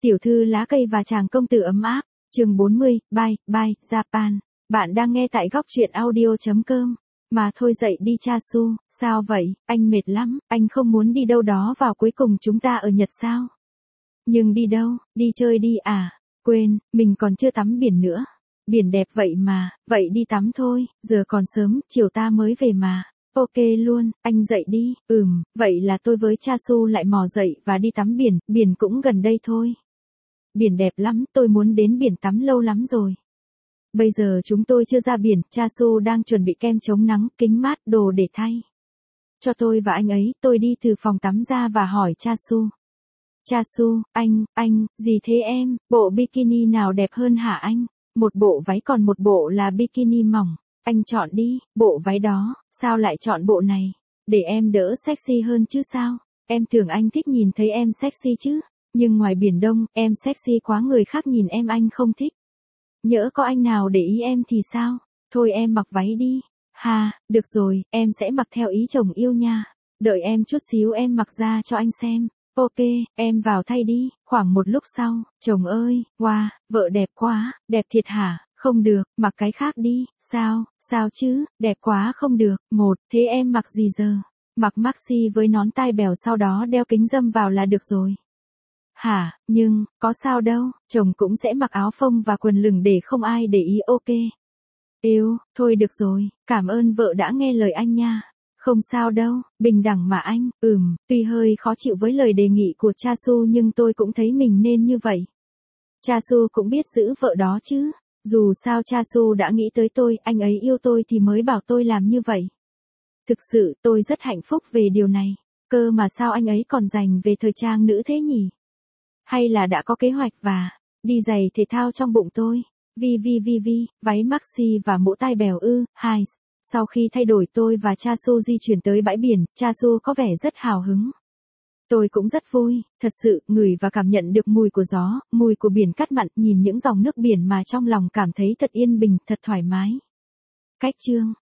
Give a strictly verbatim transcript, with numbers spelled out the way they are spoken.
Tiểu thư lá cây và chàng công tử ấm áp, chương bốn mươi, bye, bye, Japan. Bạn đang nghe tại góc truyện audio chấm com. Mà thôi dậy đi Chasu, sao vậy, anh mệt lắm, anh không muốn đi đâu đó vào cuối cùng chúng ta ở Nhật sao? Nhưng đi đâu, đi chơi đi à? Quên, mình còn chưa tắm biển nữa. Biển đẹp vậy mà, vậy đi tắm thôi, giờ còn sớm, chiều ta mới về mà. Ok luôn, anh dậy đi, ừm, vậy là tôi với Chasu lại mò dậy và đi tắm biển, biển cũng gần đây thôi. Biển đẹp lắm, tôi muốn đến biển tắm lâu lắm rồi. Bây giờ chúng tôi chưa ra biển, Chasu đang chuẩn bị kem chống nắng, kính mát, đồ để thay. Cho tôi và anh ấy, tôi đi từ phòng tắm ra và hỏi Chasu. Chasu, anh, anh, gì thế em, bộ bikini nào đẹp hơn hả anh? Một bộ váy còn một bộ là bikini mỏng. Anh chọn đi, bộ váy đó, sao lại chọn bộ này? Để em đỡ sexy hơn chứ sao? Em tưởng anh thích nhìn thấy em sexy chứ? Nhưng ngoài Biển Đông, em sexy quá người khác nhìn em anh không thích. Nhỡ có anh nào để ý em thì sao? Thôi em mặc váy đi. Hà, được rồi, em sẽ mặc theo ý chồng yêu nha. Đợi em chút xíu em mặc ra cho anh xem. Ok, em vào thay đi. Khoảng một lúc sau, chồng ơi, wow, vợ đẹp quá, đẹp thiệt hả? Không được, mặc cái khác đi. Sao, sao chứ, đẹp quá không được. Một, thế em mặc gì giờ? Mặc maxi với nón tai bèo sau đó đeo kính râm vào là được rồi. Hả, nhưng, có sao đâu, chồng cũng sẽ mặc áo phông và quần lửng để không ai để ý ok. Yêu, thôi được rồi, cảm ơn vợ đã nghe lời anh nha. Không sao đâu, bình đẳng mà anh, ừm, tuy hơi khó chịu với lời đề nghị của Chasu nhưng tôi cũng thấy mình nên như vậy. Chasu cũng biết giữ vợ đó chứ, dù sao Chasu đã nghĩ tới tôi, anh ấy yêu tôi thì mới bảo tôi làm như vậy. Thực sự tôi rất hạnh phúc về điều này, cơ mà sao anh ấy còn dành về thời trang nữ thế nhỉ? Hay là đã có kế hoạch và đi giày thể thao trong bụng tôi. Vi vi vi vi, váy maxi và mũ tai bèo ư, hai. Sau khi thay đổi tôi và Chasu di chuyển tới bãi biển, Chasu có vẻ rất hào hứng. Tôi cũng rất vui, thật sự, ngửi và cảm nhận được mùi của gió, mùi của biển cát mặn, nhìn những dòng nước biển mà trong lòng cảm thấy thật yên bình, thật thoải mái. Cách chương